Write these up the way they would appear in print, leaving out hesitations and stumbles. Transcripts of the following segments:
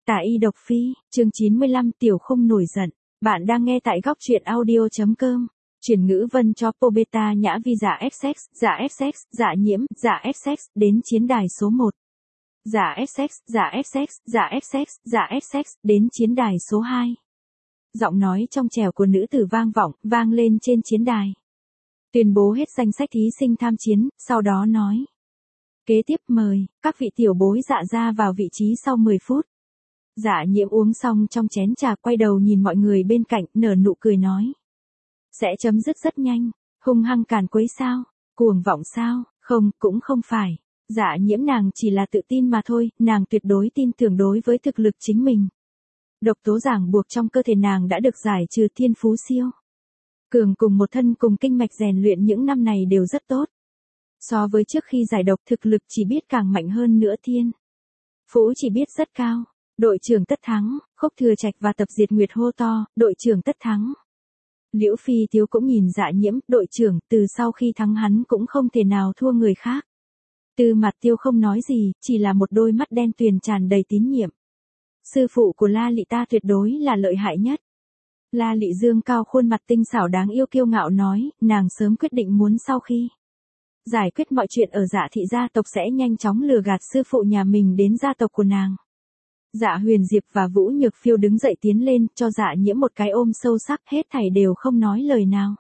Tả y độc phi, chương 95 tiểu khung nổi giận. Bạn đang nghe tại góc truyện audio.com. Chuyển ngữ vân cho Pobeta Nhã Vi giả XX, giả nhiễm, giả XX, đến chiến đài số 1. Giả XX, giả XX, đến chiến đài số 2. Giọng nói trong trẻo của nữ tử vang lên trên chiến đài. Tuyên bố hết danh sách thí sinh tham chiến, sau đó nói. Kế tiếp mời, các vị tiểu bối dạ ra vào vị trí sau 10 phút. Dạ nhiễm uống xong trong chén trà quay đầu nhìn mọi người bên cạnh, nở nụ cười nói. Sẽ chấm dứt rất nhanh, hung hăng càn quấy sao, cuồng vọng sao, không, cũng không phải. Dạ nhiễm nàng chỉ là tự tin mà thôi, nàng tuyệt đối tin tưởng đối với thực lực chính mình. Độc tố ràng buộc trong cơ thể nàng đã được giải trừ, thiên phú siêu cường cùng một thân cùng kinh mạch rèn luyện những năm này đều rất tốt. So với trước khi giải độc thực lực chỉ biết càng mạnh hơn nữa, thiên phú chỉ biết rất cao. Đội trưởng tất thắng, Khúc Thừa Trạch và Tập Diệt Nguyệt hô to, đội trưởng tất thắng. Liễu Phi Tiếu cũng nhìn Dạ nhiễm, đội trưởng, từ sau khi thắng hắn cũng không thể nào thua người khác. Tư Mạt Tiêu không nói gì, chỉ là một đôi mắt đen tuyền tràn đầy tín nhiệm. Sư phụ của La Lị ta tuyệt đối là lợi hại nhất. La Lị dương cao khuôn mặt tinh xảo đáng yêu kiêu ngạo nói, nàng sớm quyết định muốn sau khi giải quyết mọi chuyện ở Dạ thị gia tộc sẽ nhanh chóng lừa gạt sư phụ nhà mình đến gia tộc của nàng. Dạ Huyền Diệp và Vũ Nhược Phiêu đứng dậy tiến lên, cho Dạ nhiễm một cái ôm sâu sắc, hết thảy đều không nói lời nào.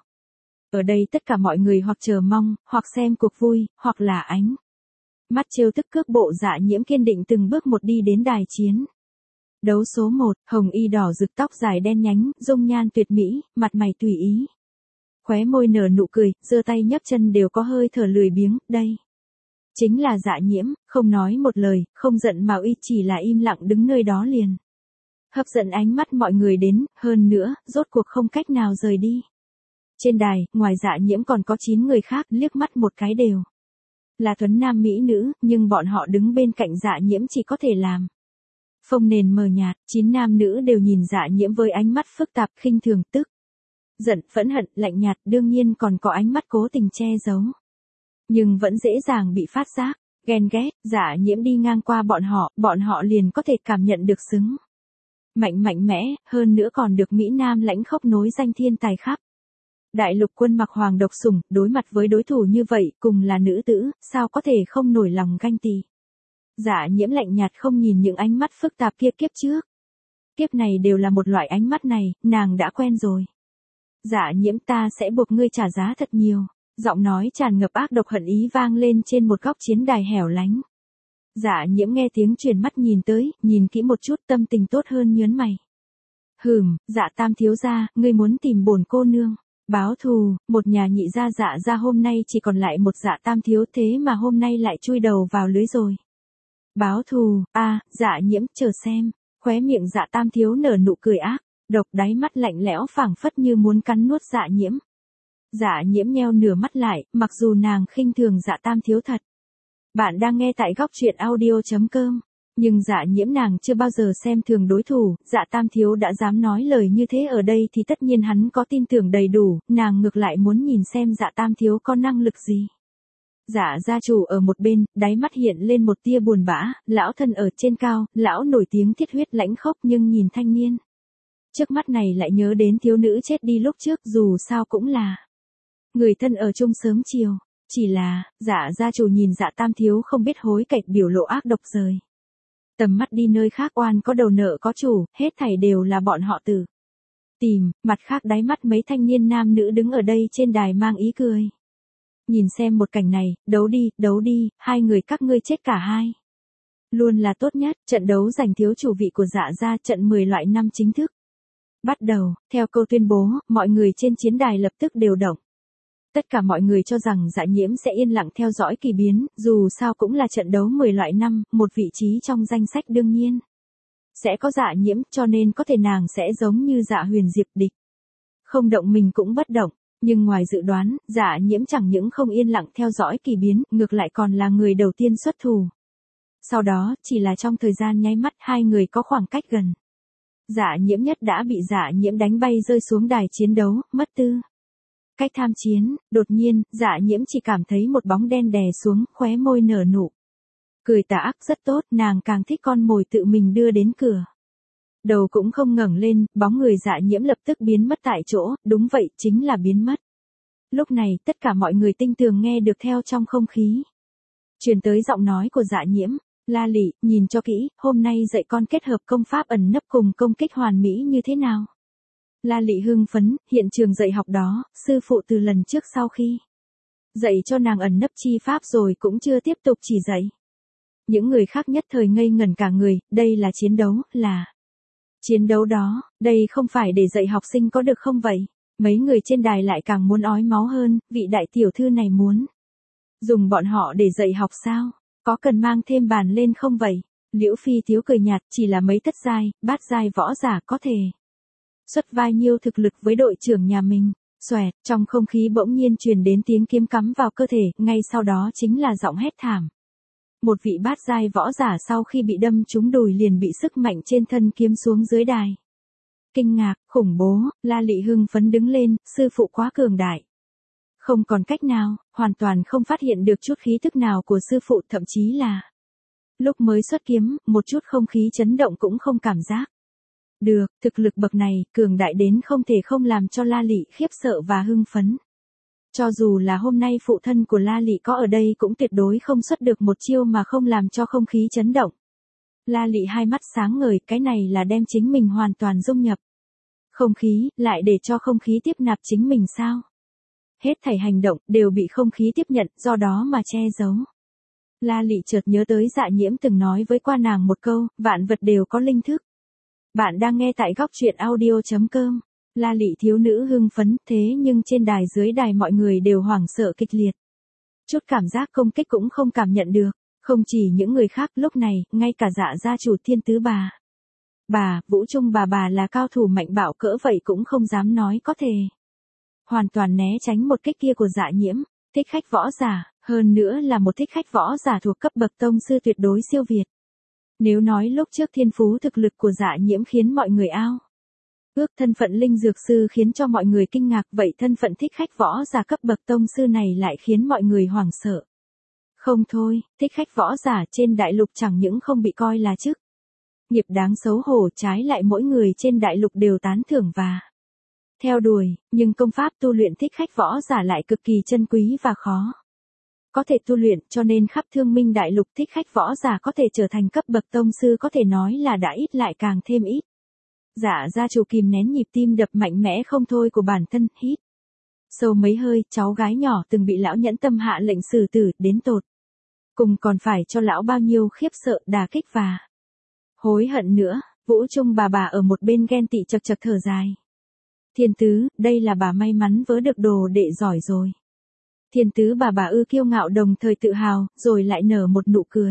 Ở đây tất cả mọi người hoặc chờ mong, hoặc xem cuộc vui, hoặc là ánh mắt trêu tức cước bộ Dạ nhiễm kiên định từng bước một đi đến đài chiến. Đấu số 1, hồng y đỏ rực, tóc dài đen nhánh, dung nhan tuyệt mỹ, mặt mày tùy ý. Khóe môi nở nụ cười, giơ tay nhấc chân đều có hơi thở lười biếng, đây chính là Dạ nhiễm, không nói một lời, không giận mà uy, chỉ là im lặng đứng nơi đó liền. Hấp dẫn ánh mắt mọi người đến, hơn nữa, rốt cuộc không cách nào rời đi. Trên đài, ngoài Dạ nhiễm còn có 9 người khác, liếc mắt một cái đều là tuấn nam mỹ nữ, nhưng bọn họ đứng bên cạnh Dạ nhiễm chỉ có thể làm phông nền mờ nhạt, 9 nam nữ đều nhìn Dạ nhiễm với ánh mắt phức tạp, khinh thường, tức giận, phẫn hận, lạnh nhạt, đương nhiên còn có ánh mắt cố tình che giấu. Nhưng vẫn dễ dàng bị phát giác, ghen ghét. Dạ nhiễm đi ngang qua bọn họ liền có thể cảm nhận được xứng mạnh mẽ, hơn nữa còn được Mỹ Nam lãnh khốc nối danh thiên tài khắp đại lục quân Mặc Hoàng độc sủng, đối mặt với đối thủ như vậy, cùng là nữ tử, sao có thể không nổi lòng ganh tị. Dạ nhiễm lạnh nhạt không nhìn những ánh mắt phức tạp kia, kiếp trước, kiếp này đều là một loại ánh mắt này, nàng đã quen rồi. Dạ nhiễm, ta sẽ buộc ngươi trả giá thật nhiều. Giọng nói tràn ngập ác độc hận ý vang lên trên một góc chiến đài hẻo lánh. Dạ nhiễm nghe tiếng chuyển mắt nhìn tới, nhìn kỹ một chút, tâm tình tốt hơn, nhớn mày. Dạ Tam thiếu gia, ngươi muốn tìm bổn cô nương báo thù, một nhà nhị gia Dạ gia hôm nay chỉ còn lại một Dạ Tam thiếu, thế mà hôm nay lại chui đầu vào lưới rồi. Báo thù, Dạ nhiễm, chờ xem. Khóe miệng Dạ Tam thiếu nở nụ cười ác độc, đáy mắt lạnh lẽo phảng phất như muốn cắn nuốt Dạ nhiễm. Dạ nhiễm nheo nửa mắt lại, mặc dù nàng khinh thường Dạ Tam thiếu thật. Bạn đang nghe tại góc truyện audio.com. Nhưng Dạ nhiễm nàng chưa bao giờ xem thường đối thủ, Dạ Tam thiếu đã dám nói lời như thế ở đây thì tất nhiên hắn có tin tưởng đầy đủ, nàng ngược lại muốn nhìn xem Dạ Tam thiếu có năng lực gì. Dạ gia chủ ở một bên, đáy mắt hiện lên một tia buồn bã, lão thân ở trên cao, lão nổi tiếng thiết huyết lãnh khốc, nhưng nhìn thanh niên trước mắt này lại nhớ đến thiếu nữ chết đi lúc trước, dù sao cũng là người thân ở chung sớm chiều. Chỉ là, Dạ gia chủ nhìn Dạ Tam thiếu không biết hối cải, biểu lộ ác độc rời tầm mắt đi nơi khác, oan có đầu nợ có chủ, hết thảy đều là bọn họ tự tìm. Mặt khác, đáy mắt mấy thanh niên nam nữ đứng ở đây trên đài mang ý cười. Nhìn xem một cảnh này, đấu đi, hai người các ngươi chết cả hai luôn là tốt nhất. Trận đấu giành thiếu chủ vị của Dạ gia, trận 10 loại năm chính thức bắt đầu. Theo câu tuyên bố, mọi người trên chiến đài lập tức đều động. Tất cả mọi người cho rằng Dạ nhiễm sẽ yên lặng theo dõi kỳ biến, dù sao cũng là trận đấu 10 loại năm, một vị trí trong danh sách đương nhiên sẽ có Dạ nhiễm, cho nên có thể nàng sẽ giống như Dạ Huyền Diệp, địch không động mình cũng bất động. Nhưng ngoài dự đoán, Dạ nhiễm chẳng những không yên lặng theo dõi kỳ biến, ngược lại còn là người đầu tiên xuất thủ. Sau đó, chỉ là trong thời gian nháy mắt, hai người có khoảng cách gần. Dạ nhiễm nhất đã bị Dạ nhiễm đánh bay rơi xuống đài chiến đấu, mất tư cách tham chiến. Đột nhiên, Dạ nhiễm chỉ cảm thấy một bóng đen đè xuống, khóe môi nở nụ cười tà ác, rất tốt, nàng càng thích con mồi tự mình đưa đến cửa. Đầu cũng không ngẩng lên, bóng người Dạ Nhiễm lập tức biến mất tại chỗ, đúng vậy, chính là biến mất. Lúc này, tất cả mọi người tinh tường nghe được theo trong không khí. Truyền tới giọng nói của Dạ Nhiễm, La Lị, nhìn cho kỹ, hôm nay dạy con kết hợp công pháp ẩn nấp cùng công kích hoàn mỹ như thế nào? La Lị hưng phấn, hiện trường dạy học đó, sư phụ từ lần trước sau khi dạy cho nàng ẩn nấp chi pháp rồi cũng chưa tiếp tục chỉ dạy. Những người khác nhất thời ngây ngẩn cả người, đây là chiến đấu, là chiến đấu đó, đây không phải để dạy học sinh có được không vậy? Mấy người trên đài lại càng muốn ói máu hơn, vị đại tiểu thư này muốn dùng bọn họ để dạy học sao? Có cần mang thêm bàn lên không vậy? Liễu Phi Tiếu cười nhạt, chỉ là mấy thất giai, bát giai võ giả có thể xuất vai nhiêu thực lực với đội trưởng nhà mình. Xoẹt, trong không khí bỗng nhiên truyền đến tiếng kiếm cắm vào cơ thể, ngay sau đó chính là giọng hét thảm. Một vị bát giai võ giả sau khi bị đâm trúng đùi liền bị sức mạnh trên thân kiếm xuống dưới đài. Kinh ngạc, khủng bố, La Lị hưng phấn đứng lên, sư phụ quá cường đại. Không còn cách nào, hoàn toàn không phát hiện được chút khí tức nào của sư phụ, thậm chí là lúc mới xuất kiếm, một chút không khí chấn động cũng không cảm giác được. Thực lực bậc này, cường đại đến không thể không làm cho La Lị khiếp sợ và hưng phấn. Cho dù là hôm nay phụ thân của La Lị có ở đây cũng tuyệt đối không xuất được một chiêu mà không làm cho không khí chấn động. La Lị hai mắt sáng ngời, cái này là đem chính mình hoàn toàn dung nhập không khí, lại để cho không khí tiếp nạp chính mình sao? Hết thảy hành động đều bị không khí tiếp nhận, do đó mà che giấu. La Lị chợt nhớ tới Dạ Nhiễm từng nói với qua nàng một câu, vạn vật đều có linh thức. Bạn đang nghe tại góc truyện audio.com. La Lị thiếu nữ hưng phấn, thế nhưng trên đài dưới đài mọi người đều hoảng sợ kịch liệt. Chút cảm giác công kích cũng không cảm nhận được, không chỉ những người khác, lúc này, ngay cả Dạ gia chủ Thiên Tứ bà, Vũ Trung bà là cao thủ mạnh bạo cỡ vậy cũng không dám nói có thể hoàn toàn né tránh một kích kia của Dạ Nhiễm. Thích khách võ giả, hơn nữa là một thích khách võ giả thuộc cấp bậc tông sư tuyệt đối siêu việt. Nếu nói lúc trước thiên phú thực lực của Dạ Nhiễm khiến mọi người ao ước, thân phận linh dược sư khiến cho mọi người kinh ngạc, vậy thân phận thích khách võ giả cấp bậc tông sư này lại khiến mọi người hoảng sợ. Không thôi, thích khách võ giả trên đại lục chẳng những không bị coi là chức nghiệp đáng xấu hổ, trái lại mỗi người trên đại lục đều tán thưởng và theo đuổi, nhưng công pháp tu luyện thích khách võ giả lại cực kỳ chân quý và khó có thể tu luyện, cho nên khắp Thương Minh đại lục thích khách võ giả có thể trở thành cấp bậc tông sư có thể nói là đã ít lại càng thêm ít. Dạ gia chủ kìm nén nhịp tim đập mạnh mẽ không thôi của bản thân, hít sâu mấy hơi, cháu gái nhỏ từng bị lão nhẫn tâm hạ lệnh xử tử, đến tột cùng còn phải cho lão bao nhiêu khiếp sợ, đả kích và hối hận nữa. Vũ Trung bà ở một bên ghen tị chật chật thở dài. Thiên Tứ, đây là bà may mắn vớ được đồ đệ giỏi rồi. Thiên Tứ bà ư kiêu ngạo đồng thời tự hào, rồi lại nở một nụ cười.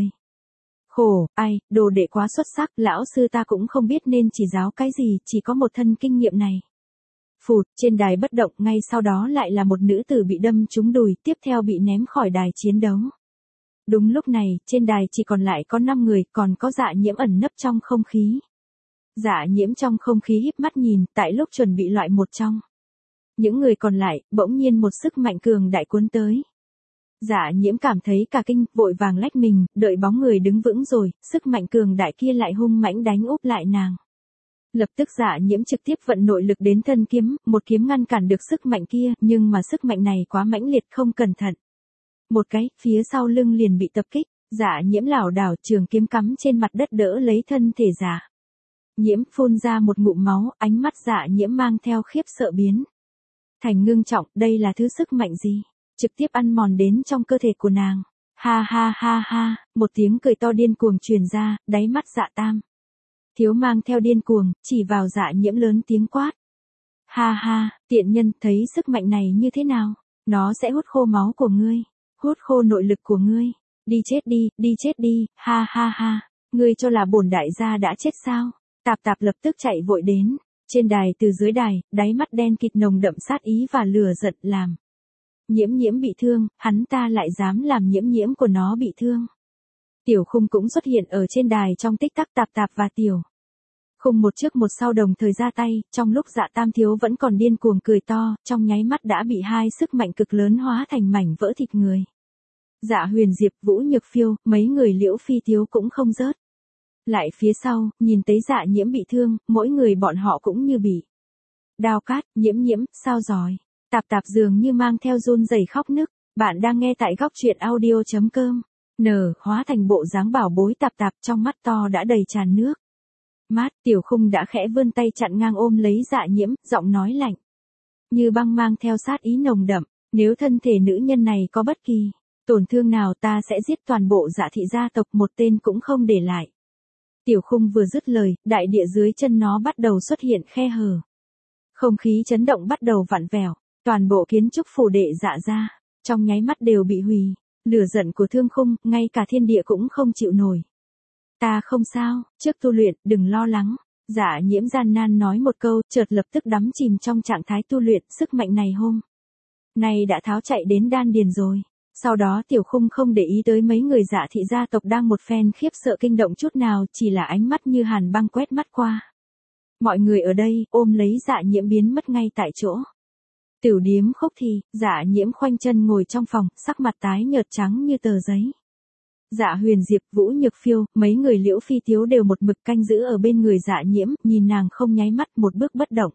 Khổ, ai, đồ đệ quá xuất sắc, lão sư ta cũng không biết nên chỉ giáo cái gì, chỉ có một thân kinh nghiệm này. Phụt, trên đài bất động, ngay sau đó lại là một nữ tử bị đâm trúng đùi, tiếp theo bị ném khỏi đài chiến đấu. Đúng lúc này, trên đài chỉ còn lại có 5 người, còn có Dạ Nhiễm ẩn nấp trong không khí. Dạ Nhiễm trong không khí híp mắt nhìn, tại lúc chuẩn bị loại một trong những người còn lại, bỗng nhiên một sức mạnh cường đại cuốn tới. Dạ Nhiễm cảm thấy cả kinh, vội vàng lách mình, đợi bóng người đứng vững rồi, sức mạnh cường đại kia lại hung mãnh đánh úp lại nàng. Lập tức Dạ Nhiễm trực tiếp vận nội lực đến thân kiếm, một kiếm ngăn cản được sức mạnh kia, nhưng mà sức mạnh này quá mãnh liệt, không cẩn thận một cái, phía sau lưng liền bị tập kích. Dạ Nhiễm lảo đảo, trường kiếm cắm trên mặt đất đỡ lấy thân thể Dạ Nhiễm, phun ra một ngụm máu, ánh mắt Dạ Nhiễm mang theo khiếp sợ biến thành ngưng trọng, đây là thứ sức mạnh gì? Trực tiếp ăn mòn đến trong cơ thể của nàng. Ha ha ha ha, một tiếng cười to điên cuồng truyền ra, đáy mắt Dạ Tam thiếu mang theo điên cuồng, chỉ vào Dạ Nhiễm lớn tiếng quát. Ha ha, tiện nhân, thấy sức mạnh này như thế nào? Nó sẽ hút khô máu của ngươi, hút khô nội lực của ngươi. Đi chết đi, ha ha ha, ngươi cho là bổn đại gia đã chết sao? Tạp lập tức chạy vội đến. Trên đài từ dưới đài, đáy mắt đen kịt nồng đậm sát ý và lửa giận làm. Nhiễm bị thương, hắn ta lại dám làm nhiễm của nó bị thương. Tiểu Khung cũng xuất hiện ở trên đài trong tích tắc, Tạp và Tiểu Khung một trước một sau đồng thời ra tay, trong lúc Dạ Tam thiếu vẫn còn điên cuồng cười to, trong nháy mắt đã bị hai sức mạnh cực lớn hóa thành mảnh vỡ thịt người. Dạ Huyền Diệp, Vũ Nhược Phiêu, mấy người Liễu Phi Tiếu cũng không rớt Lại phía sau, nhìn thấy Dạ Nhiễm bị thương, mỗi người bọn họ cũng như bị đao cát. Nhiễm nhiễm, sao rồi? Tạp tạp dường như mang theo run rẩy khóc nức. Bạn đang nghe tại góc truyện audio.com. Hóa thành bộ dáng bảo bối tạp tạp, trong mắt to đã đầy tràn nước mắt. Tiểu Khung đã khẽ vươn tay chặn ngang ôm lấy Dạ Nhiễm, giọng nói lạnh như băng mang theo sát ý nồng đậm. Nếu thân thể nữ nhân này có bất kỳ tổn thương nào, ta sẽ giết toàn bộ Dạ thị gia tộc, một tên cũng không để lại. Tiểu Khung vừa dứt lời, đại địa dưới chân nó bắt đầu xuất hiện khe hở. Không khí chấn động bắt đầu vặn vẹo, toàn bộ kiến trúc phủ đệ Dạ gia trong nháy mắt đều bị hủy. Lửa giận của Thương Khung, ngay cả thiên địa cũng không chịu nổi. Ta không sao, trước tu luyện, đừng lo lắng. Dạ Nhiễm gian nan nói một câu, chợt lập tức đắm chìm trong trạng thái tu luyện. Sức mạnh này hôm nay đã tháo chạy đến đan điền rồi. Sau đó Tiểu Khung không để ý tới mấy người Dạ thị gia tộc đang một phen khiếp sợ kinh động chút nào, chỉ là ánh mắt như hàn băng quét mắt qua mọi người ở đây, ôm lấy Dạ Nhiễm biến mất ngay tại chỗ. Tiểu điếm Khúc Thị, Dạ Nhiễm khoanh chân ngồi trong phòng, sắc mặt tái nhợt trắng như tờ giấy. Dạ Huyền Diệp, Vũ Nhược Phiêu, mấy người Liễu Phi Tiếu đều một mực canh giữ ở bên người Dạ Nhiễm, nhìn nàng không nháy mắt, một bước bất động.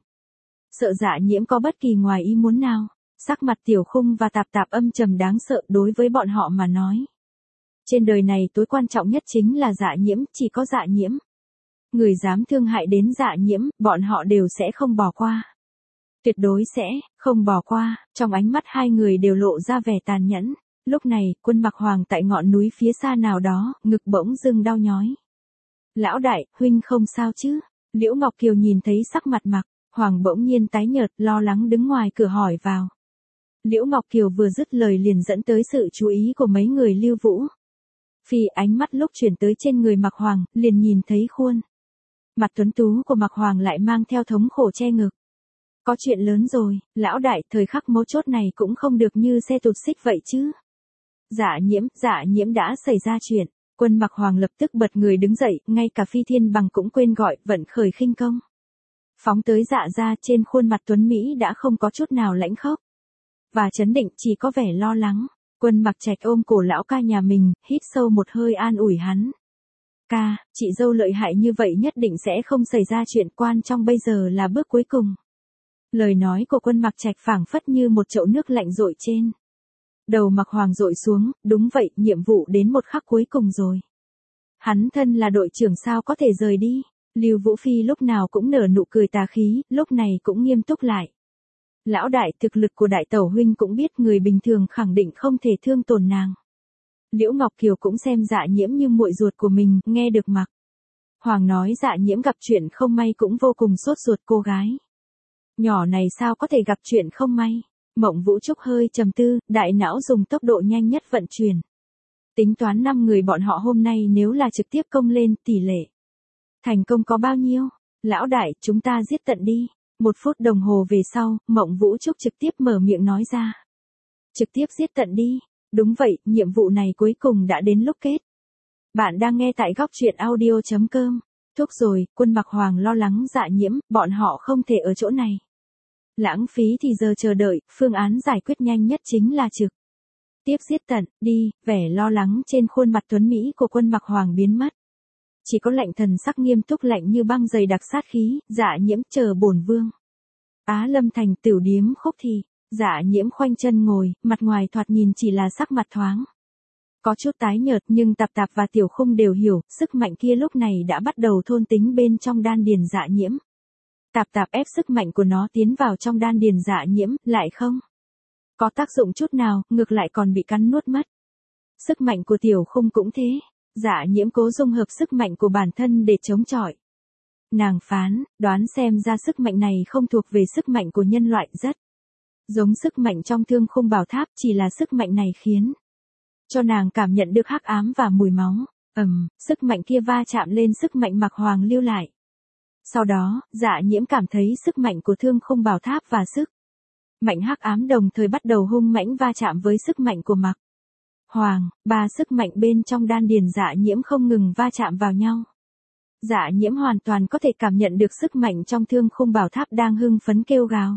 Sợ Dạ Nhiễm có bất kỳ ngoài ý muốn nào. Sắc mặt Tiểu Khung và Tạp Tạp âm trầm đáng sợ, đối với bọn họ mà nói. Trên đời này tối quan trọng nhất chính là Dạ Nhiễm, chỉ có Dạ Nhiễm. Người dám thương hại đến Dạ Nhiễm, bọn họ đều sẽ không bỏ qua. Tuyệt đối sẽ không bỏ qua. Trong ánh mắt hai người đều lộ ra vẻ tàn nhẫn. Lúc này, Quân Mặc Hoàng tại ngọn núi phía xa nào đó, ngực bỗng dưng đau nhói. Lão đại, huynh không sao chứ? Liễu Ngọc Kiều nhìn thấy sắc mặt Mặc Hoàng bỗng nhiên tái nhợt, lo lắng đứng ngoài cửa hỏi vào. Liễu Ngọc Kiều vừa dứt lời liền dẫn tới sự chú ý của mấy người Lưu Vũ Phi. Ánh mắt lúc chuyển tới trên người Mặc Hoàng, liền nhìn thấy khuôn mặt tuấn tú của Mặc Hoàng lại mang theo thống khổ che ngực. Có chuyện lớn rồi, lão đại, thời khắc mấu chốt này cũng không được như xe tụt xích vậy chứ. Dạ Nhiễm đã xảy ra chuyện. Quân Mặc Hoàng lập tức bật người đứng dậy, ngay cả Phi Thiên Bằng cũng quên gọi, vận khởi khinh công. Phóng tới Dạ gia, trên khuôn mặt tuấn Mỹ đã không có chút nào lãnh khốc và chấn định, chỉ có vẻ lo lắng. Quân Mặc Trạch ôm cổ lão ca nhà mình, hít sâu một hơi an ủi hắn. Ca, chị dâu lợi hại như vậy nhất định sẽ không xảy ra chuyện, quan trọng bây giờ là bước cuối cùng. Lời nói của Quân Mặc Trạch phảng phất như một chậu nước lạnh dội trên đầu Mặc Hoàng dội xuống. Đúng vậy, nhiệm vụ đến một khắc cuối cùng rồi. Hắn thân là đội trưởng sao có thể rời đi. Lưu Vũ Phi lúc nào cũng nở nụ cười tà khí, lúc này cũng nghiêm túc lại. Lão đại, thực lực của đại tẩu huynh cũng biết, người bình thường khẳng định không thể thương tổn nàng. Liễu Ngọc Kiều cũng xem Dạ Nhiễm như muội ruột của mình, nghe được Mặc Hoàng nói Dạ Nhiễm gặp chuyện không may cũng vô cùng sốt ruột. Cô gái nhỏ này sao có thể gặp chuyện không may. Mộng Vũ Trúc hơi trầm tư, đại não dùng tốc độ nhanh nhất vận chuyển. Tính toán 5 người bọn họ hôm nay nếu là trực tiếp công lên, tỷ lệ thành công có bao nhiêu? Lão đại, chúng ta giết tận đi. 1 phút đồng hồ về sau, Mộng Vũ Trúc trực tiếp mở miệng nói ra. Trực tiếp giết tận đi. Đúng vậy, nhiệm vụ này cuối cùng đã đến lúc kết. Bạn đang nghe tại góc truyện audio.com. Thúc rồi, Quân Mặc Hoàng lo lắng Dạ Nhiễm, bọn họ không thể ở chỗ này lãng phí thì giờ chờ đợi, phương án giải quyết nhanh nhất chính là trực tiếp giết tận đi. Vẻ lo lắng trên khuôn mặt tuấn Mỹ của Quân Mặc Hoàng biến mất. Chỉ có lạnh thần sắc nghiêm túc, lạnh như băng, dày đặc sát khí. Dạ Nhiễm, chờ bổn vương. Á Lâm Thành, tiểu điếm Khúc Thị. Dạ Nhiễm khoanh chân ngồi, mặt ngoài thoạt nhìn chỉ là sắc mặt thoáng có chút tái nhợt, nhưng Tạp Tạp và Tiểu Khung đều hiểu, sức mạnh kia lúc này đã bắt đầu thôn tính bên trong đan điền Dạ Nhiễm. Tạp Tạp ép sức mạnh của nó tiến vào trong đan điền Dạ Nhiễm, lại không có tác dụng chút nào, ngược lại còn bị cắn nuốt mất. Sức mạnh của Tiểu Khung cũng thế. Dạ Nhiễm cố dung hợp sức mạnh của bản thân để chống chọi. Nàng đoán xem ra sức mạnh này không thuộc về sức mạnh của nhân loại, rất giống sức mạnh trong Thương Khung Bảo Tháp, chỉ là sức mạnh này khiến cho nàng cảm nhận được hắc ám và mùi máu. Sức mạnh kia va chạm lên sức mạnh Mặc Hoàng lưu lại. Sau đó, Dạ Nhiễm cảm thấy sức mạnh của Thương Khung Bảo Tháp và sức mạnh hắc ám đồng thời bắt đầu hung mãnh va chạm với sức mạnh của Mặc Hoàng. 3 sức mạnh bên trong đan điền Dạ Nhiễm không ngừng va chạm vào nhau. Dạ Nhiễm hoàn toàn có thể cảm nhận được sức mạnh trong Thương Khung Bảo Tháp đang hưng phấn kêu gào.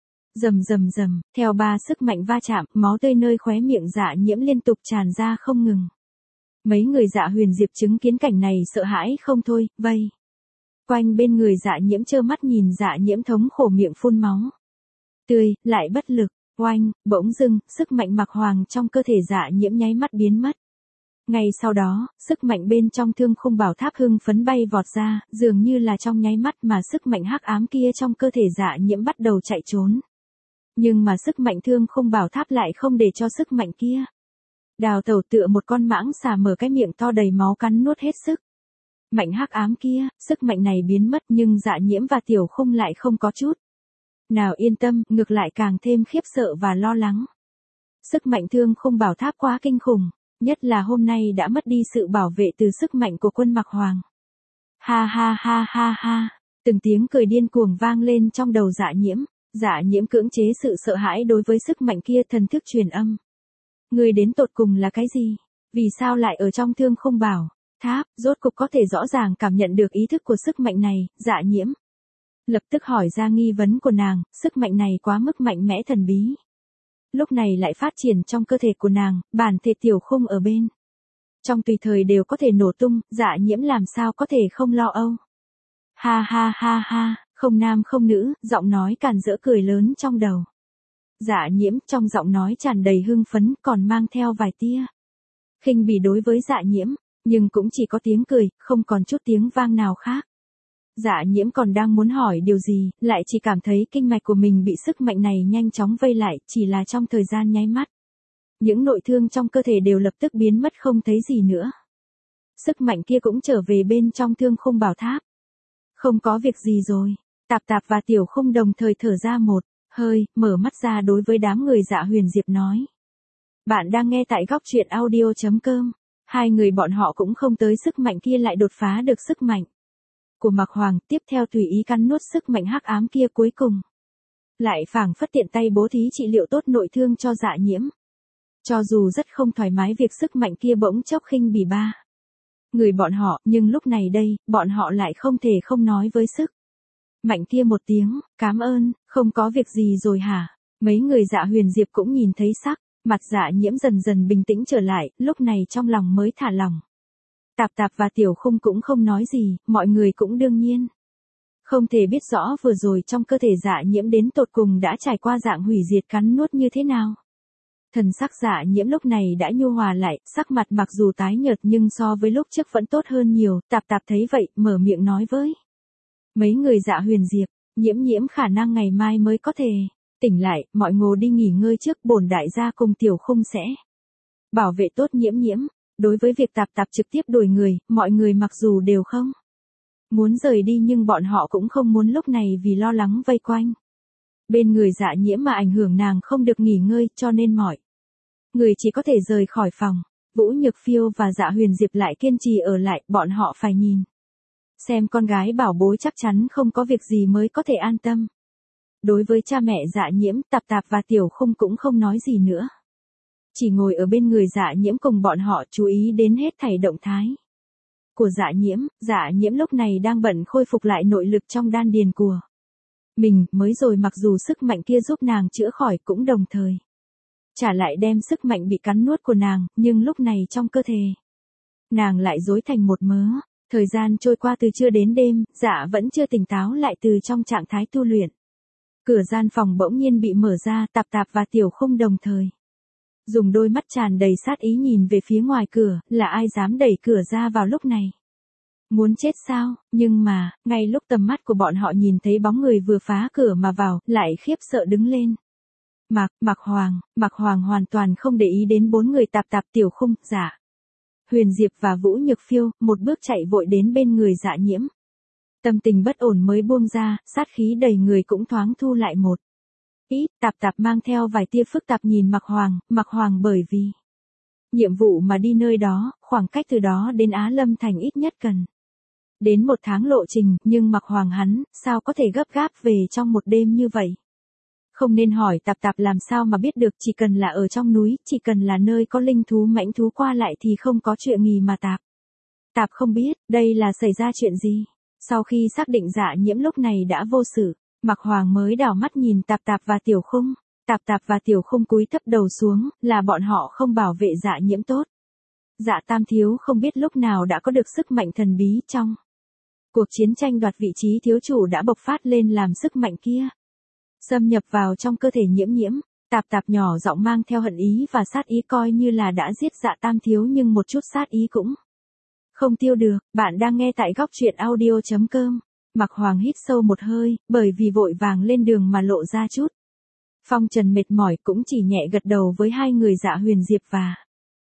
Rầm rầm rầm, theo 3 sức mạnh va chạm, máu tươi nơi khóe miệng Dạ Nhiễm liên tục tràn ra không ngừng. Mấy người Dạ Huyền Diệp chứng kiến cảnh này sợ hãi không thôi, vây quanh bên người Dạ Nhiễm trơ mắt nhìn Dạ Nhiễm thống khổ miệng phun máu tươi, lại bất lực. Oanh, bỗng dưng, sức mạnh Mạc Hoàng trong cơ thể Dạ Nhiễm nháy mắt biến mất. Ngay sau đó, sức mạnh bên trong Thương Khung Bảo Tháp hưng phấn bay vọt ra, dường như là trong nháy mắt mà sức mạnh hắc ám kia trong cơ thể Dạ Nhiễm bắt đầu chạy trốn. Nhưng mà sức mạnh Thương Khung Bảo Tháp lại không để cho sức mạnh kia đào tẩu, tựa một con mãng xà mở cái miệng to đầy máu cắn nuốt hết sức mạnh hắc ám kia. Sức mạnh này biến mất nhưng Dạ Nhiễm và Tiểu Khung lại không có chút nào yên tâm, ngược lại càng thêm khiếp sợ và lo lắng. Sức mạnh Thương Khung Bảo Tháp quá kinh khủng, nhất là hôm nay đã mất đi sự bảo vệ từ sức mạnh của quân Mạc Hoàng. Ha ha ha ha ha, từng tiếng cười điên cuồng vang lên trong đầu Dạ Nhiễm. Dạ Nhiễm cưỡng chế sự sợ hãi đối với sức mạnh kia, thần thức truyền âm. Người đến tột cùng là cái gì? Vì sao lại ở trong Thương Khung Bảo Tháp? Rốt cục có thể rõ ràng cảm nhận được ý thức của sức mạnh này. Dạ Nhiễm lập tức hỏi ra nghi vấn của nàng, sức mạnh này quá mức mạnh mẽ thần bí. Lúc này lại phát triển trong cơ thể của nàng, bản thể Tiểu Khung ở bên trong tùy thời đều có thể nổ tung, Dạ Nhiễm làm sao có thể không lo âu. Ha ha ha ha, không nam không nữ, giọng nói càn rỡ cười lớn trong đầu Dạ Nhiễm, trong giọng nói tràn đầy hưng phấn, còn mang theo vài tia khinh bỉ đối với Dạ Nhiễm, nhưng cũng chỉ có tiếng cười, không còn chút tiếng vang nào khác. Dạ Nhiễm còn đang muốn hỏi điều gì, lại chỉ cảm thấy kinh mạch của mình bị sức mạnh này nhanh chóng vây lại, chỉ là trong thời gian nháy mắt. Những nội thương trong cơ thể đều lập tức biến mất không thấy gì nữa. Sức mạnh kia cũng trở về bên trong Thương Khung Bảo Tháp. Không có việc gì rồi. Tạp Tạp và Tiểu Khung đồng thời thở ra một hơi, mở mắt ra đối với đám người Dạ Huyền Diệp nói. Bạn đang nghe tại góc truyện audio.com. Hai người bọn họ cũng không tới sức mạnh kia lại đột phá được sức mạnh của Mạc Hoàng, tiếp theo tùy ý cắn nuốt sức mạnh hắc ám kia, cuối cùng lại phảng phất tiện tay bố thí trị liệu tốt nội thương cho Dạ Nhiễm. Cho dù rất không thoải mái việc sức mạnh kia bỗng chốc khinh bỉ ba người bọn họ, nhưng lúc này đây, bọn họ lại không thể không nói với sức mạnh kia một tiếng, cảm ơn, không có việc gì rồi hả? Mấy người Dạ Huyền Diệp cũng nhìn thấy sắc mặt Dạ Nhiễm dần dần bình tĩnh trở lại, lúc này trong lòng mới thả lỏng. Tạp Tạp và Tiểu Khung cũng không nói gì, mọi người cũng đương nhiên không thể biết rõ vừa rồi trong cơ thể Dạ Nhiễm đến tột cùng đã trải qua dạng hủy diệt cắn nuốt như thế nào. Thần sắc Dạ Nhiễm lúc này đã nhu hòa lại, sắc mặt mặc dù tái nhợt nhưng so với lúc trước vẫn tốt hơn nhiều. Tạp Tạp thấy vậy, mở miệng nói với mấy người Dạ Huyền Diệp, Nhiễm khả năng ngày mai mới có thể tỉnh lại, mọi ngồi đi nghỉ ngơi trước, bổn đại gia cùng Tiểu Khung sẽ bảo vệ tốt Nhiễm. Đối với việc Tạp Tạp trực tiếp đuổi người, mọi người mặc dù đều không muốn rời đi nhưng bọn họ cũng không muốn lúc này vì lo lắng vây quanh bên người Dạ Nhiễm mà ảnh hưởng nàng không được nghỉ ngơi, cho nên mọi người chỉ có thể rời khỏi phòng. Vũ Nhược Phiêu và Dạ Huyền Diệp lại kiên trì ở lại, bọn họ phải nhìn xem con gái bảo bối chắc chắn không có việc gì mới có thể an tâm. Đối với cha mẹ Dạ Nhiễm, Tạp Tạp và Tiểu Khung cũng không nói gì nữa. Chỉ ngồi ở bên người Dạ Nhiễm cùng bọn họ chú ý đến hết thảy động thái của Dạ Nhiễm. Dạ Nhiễm lúc này đang bận khôi phục lại nội lực trong đan điền của mình, mới rồi mặc dù sức mạnh kia giúp nàng chữa khỏi cũng đồng thời trả lại đem sức mạnh bị cắn nuốt của nàng, nhưng lúc này trong cơ thể nàng lại rối thành một mớ. Thời gian trôi qua từ trưa đến đêm, Dạ vẫn chưa tỉnh táo lại từ trong trạng thái tu luyện. Cửa gian phòng bỗng nhiên bị mở ra, Tạp Tạp và Tiểu Khung đồng thời dùng đôi mắt tràn đầy sát ý nhìn về phía ngoài cửa, là ai dám đẩy cửa ra vào lúc này? Muốn chết sao? Nhưng mà, ngay lúc tầm mắt của bọn họ nhìn thấy bóng người vừa phá cửa mà vào, lại khiếp sợ đứng lên. Mạc Hoàng hoàn toàn không để ý đến bốn người Tạp Tạp, Tiểu Khung, Dạ Huyền Diệp và Vũ Nhược Phiêu, một bước chạy vội đến bên người Dạ Nhiễm. Tâm tình bất ổn mới buông ra, sát khí đầy người cũng thoáng thu lại một ít. Tạp Tạp mang theo vài tia phức tạp nhìn Mạc Hoàng bởi vì nhiệm vụ mà đi nơi đó, khoảng cách từ đó đến Á Lâm Thành ít nhất cần đến 1 tháng lộ trình, nhưng Mạc Hoàng hắn, sao có thể gấp gáp về trong một đêm như vậy? Không nên hỏi Tạp Tạp làm sao mà biết được, chỉ cần là ở trong núi, chỉ cần là nơi có linh thú mãnh thú qua lại thì không có chuyện gì mà Tạp không biết, đây là xảy ra chuyện gì. Sau khi xác định Dạ Nhiễm lúc này đã vô sự, Mạc Hoàng mới đảo mắt nhìn Tạp Tạp và Tiểu Khung. Tạp Tạp và Tiểu Khung cúi thấp đầu xuống, là bọn họ không bảo vệ Dạ Nhiễm tốt. Dạ Tam Thiếu không biết lúc nào đã có được sức mạnh thần bí trong cuộc chiến tranh đoạt vị trí thiếu chủ đã bộc phát lên, làm sức mạnh kia xâm nhập vào trong cơ thể Nhiễm Nhiễm. Tạp Tạp nhỏ giọng mang theo hận ý và sát ý, coi như là đã giết Dạ Tam Thiếu nhưng một chút sát ý cũng không tiêu được. Bạn đang nghe tại góc truyện audio.com. Mạc Hoàng hít sâu một hơi, bởi vì vội vàng lên đường mà lộ ra chút phong trần mệt mỏi, cũng chỉ nhẹ gật đầu với hai người Dạ Huyền Diệp và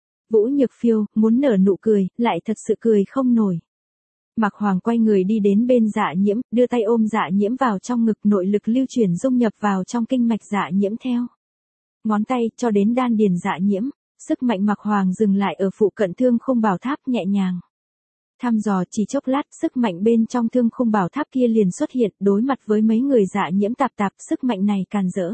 Vũ Nhược Phiêu, muốn nở nụ cười, lại thật sự cười không nổi. Mạc Hoàng quay người đi đến bên Dạ Nhiễm, đưa tay ôm Dạ Nhiễm vào trong ngực, nội lực lưu chuyển dung nhập vào trong kinh mạch Dạ Nhiễm theo ngón tay cho đến đan điền Dạ Nhiễm. Sức mạnh Mạc Hoàng dừng lại ở phụ cận thương khung bảo tháp, nhẹ nhàng thăm dò. Chỉ chốc lát, sức mạnh bên trong thương khung bảo tháp kia liền xuất hiện, đối mặt với mấy người Dạ Nhiễm. Tạp Tạp, sức mạnh này càn rỡ,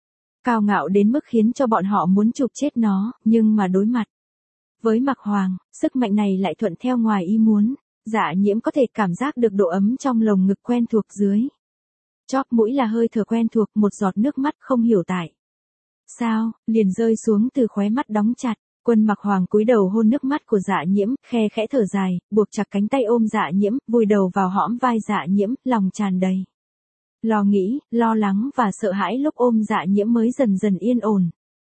cao ngạo đến mức khiến cho bọn họ muốn chụp chết nó, nhưng mà đối mặt với Mạc Hoàng, sức mạnh này lại thuận theo ngoài ý muốn. Dạ Nhiễm có thể cảm giác được độ ấm trong lồng ngực quen thuộc, dưới chóp mũi là hơi thở quen thuộc, một giọt nước mắt không hiểu tại sao liền rơi xuống từ khóe mắt đóng chặt. Quân Mạc Hoàng cúi đầu hôn nước mắt của Dạ Nhiễm, khe khẽ thở dài, buộc chặt cánh tay ôm Dạ Nhiễm, vùi đầu vào hõm vai Dạ Nhiễm, lòng tràn đầy lo nghĩ, lo lắng và sợ hãi. Lúc ôm Dạ Nhiễm mới dần dần yên ổn.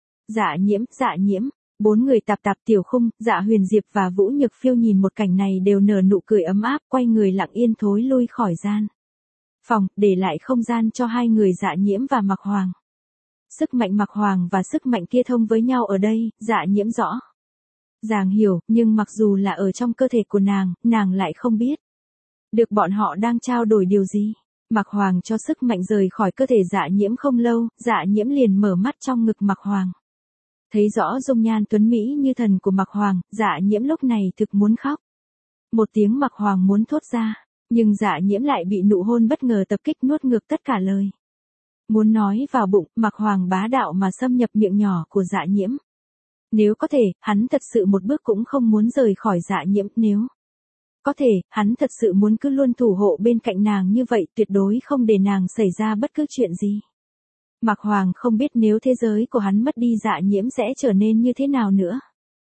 Dạ Nhiễm, bốn người Tạp Tạp, Tiểu Khung, Dạ Huyền Diệp và Vũ Nhược Phiêu nhìn một cảnh này đều nở nụ cười ấm áp, quay người lặng yên thối lui khỏi gian phòng, để lại không gian cho hai người Dạ Nhiễm và Mạc Hoàng. Sức mạnh Mạc Hoàng và sức mạnh kia thông với nhau ở đây, Dạ Nhiễm rõ ràng hiểu, nhưng mặc dù là ở trong cơ thể của nàng lại không biết được bọn họ đang trao đổi điều gì. Mạc Hoàng cho sức mạnh rời khỏi cơ thể Dạ Nhiễm không lâu, Dạ Nhiễm liền mở mắt trong ngực Mạc Hoàng. Thấy rõ dung nhan tuấn mỹ như thần của Mạc Hoàng, Dạ Nhiễm lúc này thực muốn khóc. Một tiếng Mạc Hoàng muốn thốt ra, nhưng Dạ Nhiễm lại bị nụ hôn bất ngờ tập kích, nuốt ngược tất cả lời muốn nói vào bụng. Mạc Hoàng bá đạo mà xâm nhập miệng nhỏ của Dạ Nhiễm. Nếu có thể, hắn thật sự một bước cũng không muốn rời khỏi Dạ Nhiễm. Nếu có thể, hắn thật sự muốn cứ luôn thủ hộ bên cạnh nàng như vậy, tuyệt đối không để nàng xảy ra bất cứ chuyện gì. Mạc Hoàng không biết nếu thế giới của hắn mất đi Dạ Nhiễm sẽ trở nên như thế nào nữa.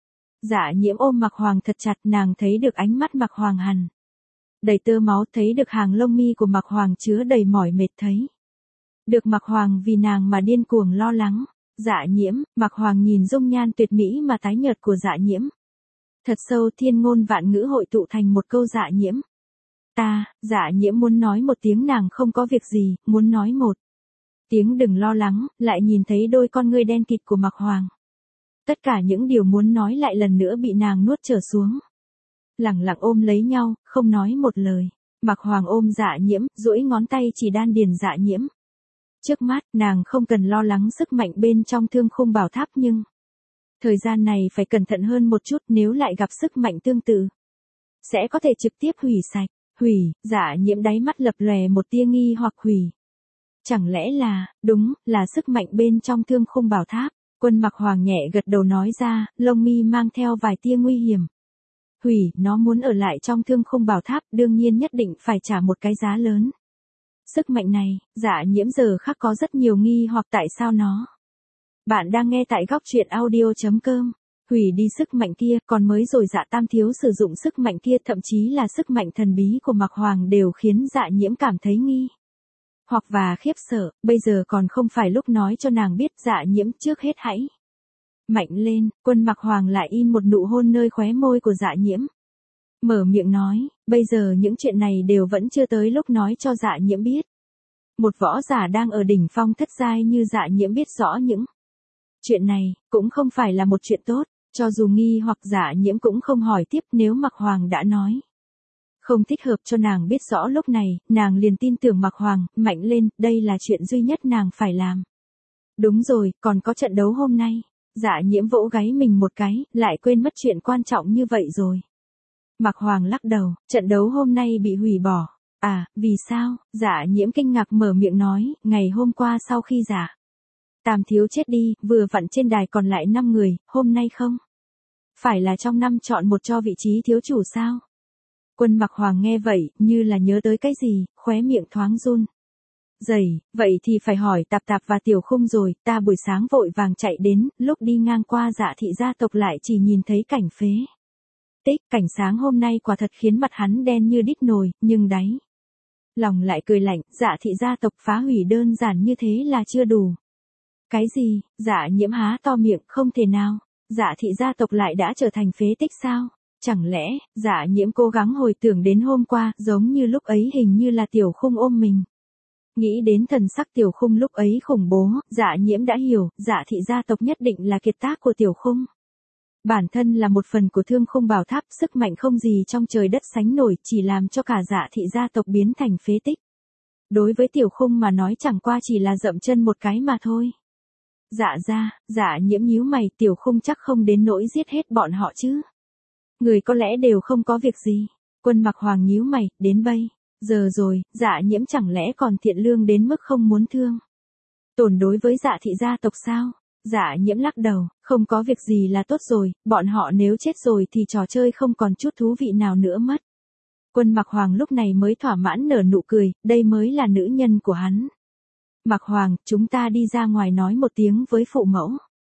Dạ Nhiễm ôm Mạc Hoàng thật chặt, nàng thấy được ánh mắt Mạc Hoàng hằn đầy tơ máu, thấy được hàng lông mi của Mạc Hoàng chứa đầy mỏi mệt, thấy được Mạc Hoàng vì nàng mà điên cuồng lo lắng. Dạ Nhiễm, Mạc Hoàng nhìn dung nhan tuyệt mỹ mà tái nhợt của Dạ Nhiễm. Thật sâu, thiên ngôn vạn ngữ hội tụ thành một câu: Dạ Nhiễm. Dạ Nhiễm muốn nói một tiếng nàng không có việc gì, muốn nói một tiếng đừng lo lắng, lại nhìn thấy đôi con ngươi đen kịt của Mạc Hoàng. Tất cả những điều muốn nói lại lần nữa bị nàng nuốt trở xuống. Lẳng lặng ôm lấy nhau, không nói một lời. Mạc Hoàng ôm Dạ Nhiễm, duỗi ngón tay chỉ đan điền Dạ Nhiễm. Trước mắt, nàng không cần lo lắng sức mạnh bên trong thương khung bảo tháp, nhưng thời gian này phải cẩn thận hơn một chút, nếu lại gặp sức mạnh tương tự sẽ có thể trực tiếp hủy sạch. Dạ Nhiễm đáy mắt lập lòe một tia nghi hoặc. Chẳng lẽ là, đúng, là sức mạnh bên trong thương khung bảo tháp. Quân Mạc Hoàng nhẹ gật đầu nói ra, lông mi mang theo vài tia nguy hiểm. Nó muốn ở lại trong thương khung bảo tháp, đương nhiên nhất định phải trả một cái giá lớn. Sức mạnh này, Dạ Nhiễm giờ khắc có rất nhiều nghi hoặc tại sao nó. Bạn đang nghe tại góc truyện audio.com. Hủy đi sức mạnh kia, còn mới rồi Dạ Tam Thiếu sử dụng sức mạnh kia, thậm chí là sức mạnh thần bí của Mạc Hoàng, đều khiến Dạ Nhiễm cảm thấy nghi hoặc và khiếp sợ. Bây giờ còn không phải lúc nói cho nàng biết. Dạ Nhiễm, trước hết hãy mạnh lên. Quân Mạc Hoàng lại in một nụ hôn nơi khóe môi của Dạ Nhiễm. Mở miệng nói, bây giờ những chuyện này đều vẫn chưa tới lúc nói cho Dạ Nhiễm biết. Một võ giả đang ở đỉnh phong thất giai như Dạ Nhiễm biết rõ những chuyện này, cũng không phải là một chuyện tốt. Cho dù nghi hoặc, Dạ Nhiễm cũng không hỏi tiếp. Nếu Mạc Hoàng đã nói không thích hợp cho nàng biết rõ lúc này, nàng liền tin tưởng Mạc Hoàng. Mạnh lên, đây là chuyện duy nhất nàng phải làm. Đúng rồi, còn có trận đấu hôm nay. Dạ Nhiễm vỗ gáy mình một cái, lại quên mất chuyện quan trọng như vậy rồi. Mạc Hoàng lắc đầu, trận đấu hôm nay bị hủy bỏ. À, vì sao? Dạ Nhiễm kinh ngạc mở miệng nói, ngày hôm qua sau khi Dạ Tam Thiếu chết đi, vừa vặn trên đài còn lại 5 người, hôm nay không phải là trong 5 chọn một cho vị trí thiếu chủ sao? Quân Mạc Hoàng nghe vậy, như là nhớ tới cái gì, khóe miệng thoáng run rẩy. Vậy thì phải hỏi Tạp Tạp và Tiểu Khung rồi. Ta buổi sáng vội vàng chạy đến, lúc đi ngang qua Dạ thị gia tộc lại chỉ nhìn thấy cảnh phế tích, cảnh sáng hôm nay quả thật khiến mặt hắn đen như đít nồi, nhưng đáy lòng lại cười lạnh, Dạ thị gia tộc phá hủy đơn giản như thế là chưa đủ. Cái gì? Dạ Nhiễm há to miệng, không thể nào. Dạ thị gia tộc lại đã trở thành phế tích sao? Chẳng lẽ, Dạ Nhiễm cố gắng hồi tưởng đến hôm qua, giống như lúc ấy hình như là Tiểu Khung ôm mình. Nghĩ đến thần sắc Tiểu Khung lúc ấy khủng bố, Dạ Nhiễm đã hiểu, Dạ thị gia tộc nhất định là kiệt tác của Tiểu Khung. Bản thân là một phần của Thương Khung Bảo Tháp, sức mạnh không gì trong trời đất sánh nổi, chỉ làm cho cả Dạ thị gia tộc biến thành phế tích. Đối với Tiểu Khung mà nói chẳng qua chỉ là dậm chân một cái mà thôi. Dạ Nhiễm nhíu mày, Tiểu Khung chắc không đến nỗi giết hết bọn họ chứ. Người có lẽ đều không có việc gì. Quân Mặc Hoàng nhíu mày, đến bây giờ rồi, Dạ Nhiễm chẳng lẽ còn thiện lương đến mức không muốn thương tổn đối với Dạ thị gia tộc sao? Dạ Nhiễm lắc đầu, không có việc gì là tốt rồi, bọn họ nếu chết rồi thì trò chơi không còn chút thú vị nào nữa mất. Quân Mặc Hoàng lúc này mới thỏa mãn nở nụ cười, đây mới là nữ nhân của hắn. Mặc Hoàng, chúng ta đi ra ngoài nói một tiếng với phụ mẫu.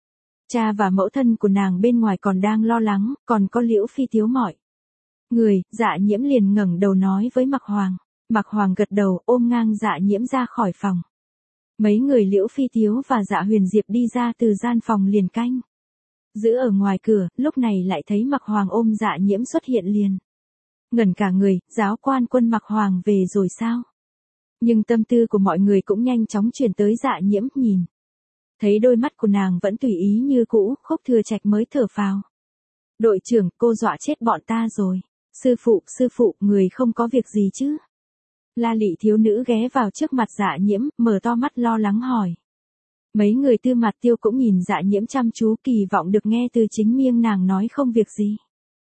Cha và mẫu thân của nàng bên ngoài còn đang lo lắng, còn có Liễu Phi Tiếu mọi người. Dạ Nhiễm liền ngẩng đầu nói với Mặc Hoàng. Mặc Hoàng gật đầu, ôm ngang Dạ Nhiễm ra khỏi phòng. Mấy người Liễu Phi Tiếu và Dạ Huyền Diệp đi ra từ gian phòng liền canh giữ ở ngoài cửa, lúc này lại thấy Mặc Hoàng ôm Dạ Nhiễm xuất hiện liền. Ngẩn cả người, giáo quan Quân Mặc Hoàng về rồi sao? Nhưng tâm tư của mọi người cũng nhanh chóng chuyển tới Dạ Nhiễm, nhìn thấy đôi mắt của nàng vẫn tùy ý như cũ, Khúc Thừa Trạch mới thở phào. Đội trưởng, cô dọa chết bọn ta rồi. Sư phụ, người không có việc gì chứ? La Lị thiếu nữ ghé vào trước mặt Dạ Nhiễm, mở to mắt lo lắng hỏi. Mấy người Tư Mạt Tiêu cũng nhìn Dạ Nhiễm chăm chú, kỳ vọng được nghe từ chính miệng nàng nói không việc gì.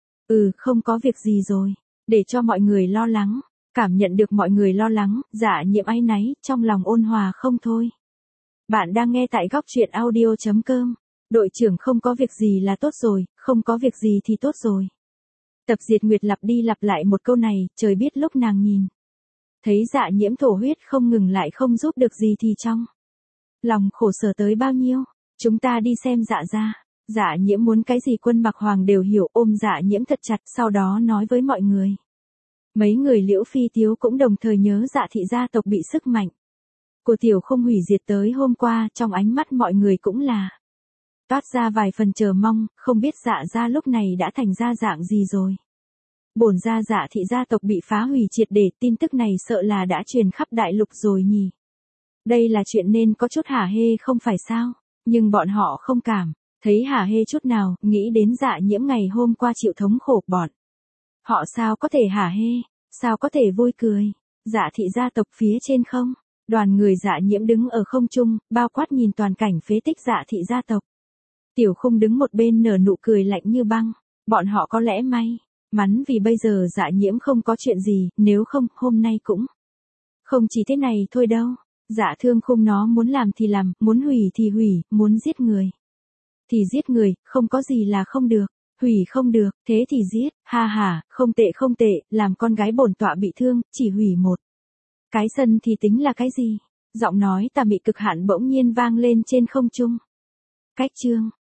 Không có việc gì rồi, để cho mọi người lo lắng. Cảm nhận được mọi người lo lắng, Dạ Nhiễm áy náy, trong lòng ôn hòa không thôi. Bạn đang nghe tại góc truyện audio.com. Đội trưởng không có việc gì là tốt rồi, không có việc gì thì tốt rồi. Tập Diệt Nguyệt lặp đi lặp lại một câu này, trời biết lúc nàng nhìn thấy Dạ Nhiễm thổ huyết không ngừng lại không giúp được gì thì trong lòng khổ sở tới bao nhiêu. Chúng ta đi xem Dạ gia. Dạ Nhiễm muốn cái gì Quân Mặc Hoàng đều hiểu, ôm Dạ Nhiễm thật chặt, sau đó nói với mọi người. Mấy người Liễu Phi Tiếu cũng đồng thời nhớ Dạ thị gia tộc bị sức mạnh của Tiểu Khung hủy diệt tới hôm qua, trong ánh mắt mọi người cũng là toát ra vài phần chờ mong, không biết Dạ gia lúc này đã thành ra dạng gì rồi. Bổn ra Dạ thị gia tộc bị phá hủy triệt để, tin tức này sợ là đã truyền khắp đại lục rồi nhỉ. Đây là chuyện nên có chút hả hê không phải sao, nhưng bọn họ không cảm thấy hả hê chút nào, nghĩ đến Dạ Nhiễm ngày hôm qua chịu thống khổ bọn họ sao có thể hả hê, sao có thể vui cười. Dạ thị gia tộc phía trên không, đoàn người Dạ Nhiễm đứng ở không trung, bao quát nhìn toàn cảnh phế tích Dạ thị gia tộc. Tiểu Khung đứng một bên nở nụ cười lạnh như băng, bọn họ có lẽ may mắn vì bây giờ Dạ Nhiễm không có chuyện gì, nếu không, hôm nay cũng không chỉ thế này thôi đâu. Dạ Thương Khung nó muốn làm thì làm, muốn hủy thì hủy, muốn giết người thì giết người, không có gì là không được. Hủy không được, thế thì giết, ha, không tệ, làm con gái bổn tọa bị thương, chỉ hủy một cái sân thì tính là cái gì? Giọng nói tà mị cực hạn bỗng nhiên vang lên trên không trung. Cách chương